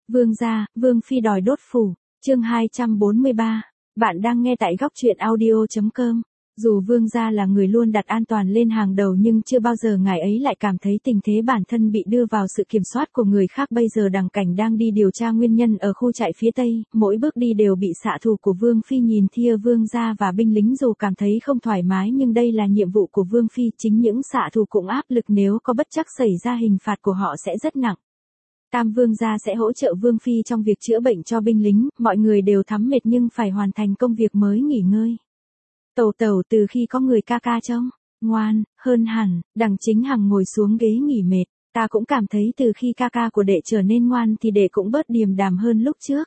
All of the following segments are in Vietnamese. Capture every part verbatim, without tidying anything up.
Vương gia, Vương phi đòi đốt phủ, chương hai trăm bốn mươi ba. Bạn đang nghe tại góc truyện audio chấm com. Dù Vương gia là người luôn đặt an toàn lên hàng đầu nhưng chưa bao giờ ngài ấy lại cảm thấy tình thế bản thân bị đưa vào sự kiểm soát của người khác. Bây giờ Đằng Cảnh đang đi điều tra nguyên nhân ở khu trại phía Tây, mỗi bước đi đều bị xạ thủ của Vương phi nhìn thia. Vương gia và binh lính dù cảm thấy không thoải mái nhưng đây là nhiệm vụ của Vương phi, chính những xạ thủ cũng áp lực, nếu có bất trắc xảy ra hình phạt của họ sẽ rất nặng. Tam Vương gia sẽ hỗ trợ Vương phi trong việc chữa bệnh cho binh lính, mọi người đều thấm mệt nhưng phải hoàn thành công việc mới nghỉ ngơi. Tẩu tẩu, từ khi có người ca ca trông ngoan hơn hẳn. Đằng Chính Hằng ngồi xuống ghế nghỉ mệt. Ta cũng cảm thấy từ khi ca ca của đệ trở nên ngoan thì đệ cũng bớt điềm đàm hơn lúc trước.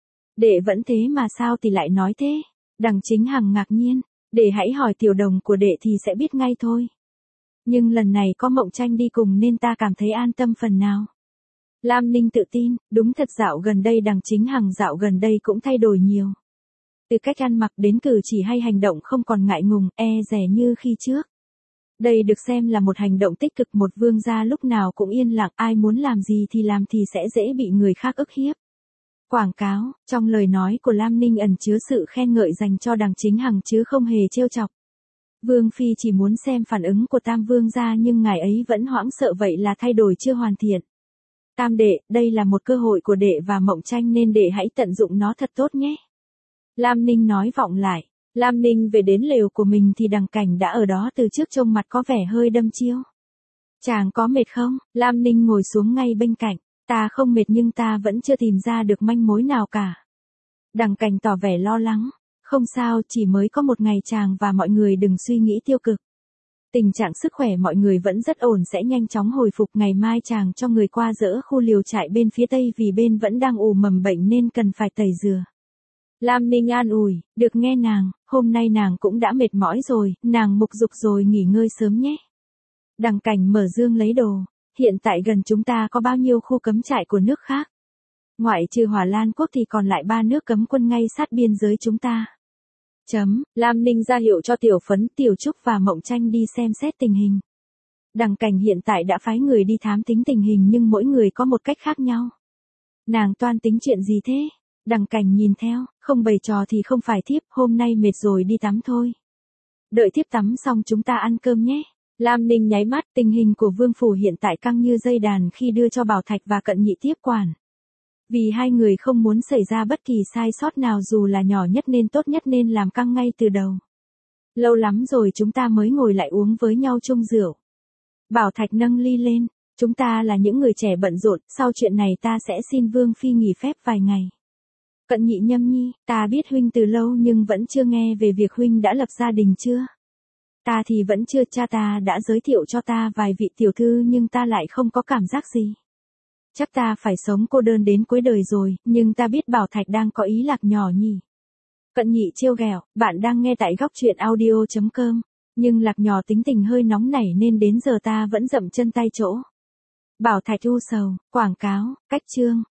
Đệ vẫn thế mà sao thì lại nói thế? Đằng Chính Hằng ngạc nhiên. Đệ hãy hỏi tiểu đồng của đệ thì sẽ biết ngay thôi. Nhưng lần này có Mộng Tranh đi cùng nên ta cảm thấy an tâm phần nào. Lam Ninh tự tin, đúng thật dạo gần đây Đằng Chính Hằng dạo gần đây cũng thay đổi nhiều. Từ cách ăn mặc đến cử chỉ hay hành động không còn ngại ngùng, e dè như khi trước. Đây được xem là một hành động tích cực. Một vương gia lúc nào cũng yên lặng, ai muốn làm gì thì làm thì sẽ dễ bị người khác ức hiếp. Quảng cáo, trong lời nói của Lam Ninh ẩn chứa sự khen ngợi dành cho Đằng Chính Hằng chứ không hề trêu chọc. Vương phi chỉ muốn xem phản ứng của Tam Vương gia nhưng ngài ấy vẫn hoảng sợ, vậy là thay đổi chưa hoàn thiện. Tam đệ, đây là một cơ hội của đệ và Mộng Tranh nên đệ hãy tận dụng nó thật tốt nhé. Lam Ninh nói vọng lại. Lam Ninh về đến lều của mình thì Đằng Cảnh đã ở đó từ trước, trông mặt có vẻ hơi đăm chiêu. Chàng có mệt không? Lam Ninh ngồi xuống ngay bên cạnh. Ta không mệt nhưng ta vẫn chưa tìm ra được manh mối nào cả. Đằng Cảnh tỏ vẻ lo lắng. Không sao, chỉ mới có một ngày, chàng và mọi người đừng suy nghĩ tiêu cực. Tình trạng sức khỏe mọi người vẫn rất ổn, sẽ nhanh chóng hồi phục. Ngày mai chàng cho người qua dỡ khu liều trại bên phía Tây vì bên vẫn đang ù mầm bệnh nên cần phải tẩy rửa. Lam Ninh an ủi, được nghe nàng, hôm nay nàng cũng đã mệt mỏi rồi, nàng mục dục rồi, nghỉ ngơi sớm nhé. Đằng Cảnh mở dương lấy đồ, hiện tại gần chúng ta có bao nhiêu khu cấm trại của nước khác? Ngoại trừ Hỏa Lan Quốc thì còn lại ba nước cấm quân ngay sát biên giới chúng ta. Chấm, Lam Ninh ra hiệu cho Tiểu Phấn, Tiểu Trúc và Mộng Tranh đi xem xét tình hình. Đằng Cảnh hiện tại đã phái người đi thám tính tình hình nhưng mỗi người có một cách khác nhau. Nàng toan tính chuyện gì thế? Đằng Cảnh nhìn theo, không bày trò thì không phải thiếp, hôm nay mệt rồi đi tắm thôi. Đợi thiếp tắm xong chúng ta ăn cơm nhé. Lam Ninh nháy mắt, tình hình của Vương phủ hiện tại căng như dây đàn khi đưa cho Bảo Thạch và Cận Nhị tiếp quản. Vì hai người không muốn xảy ra bất kỳ sai sót nào dù là nhỏ nhất nên tốt nhất nên làm căng ngay từ đầu. Lâu lắm rồi chúng ta mới ngồi lại uống với nhau chung rượu. Bảo Thạch nâng ly lên, chúng ta là những người trẻ bận rộn, sau chuyện này ta sẽ xin Vương phi nghỉ phép vài ngày. Cận Nhị nhâm nhi, ta biết huynh từ lâu nhưng vẫn chưa nghe về việc huynh đã lập gia đình chưa? Ta thì vẫn chưa, cha ta đã giới thiệu cho ta vài vị tiểu thư nhưng ta lại không có cảm giác gì. Chắc ta phải sống cô đơn đến cuối đời rồi, nhưng ta biết Bảo Thạch đang có ý Lạc nhỏ nhỉ. Cận Nhị trêu ghẹo, bạn đang nghe tại góc truyện audio chấm com, nhưng Lạc nhỏ tính tình hơi nóng nảy nên đến giờ ta vẫn dậm chân tay chỗ. Bảo Thạch u sầu, quảng cáo, cách chương,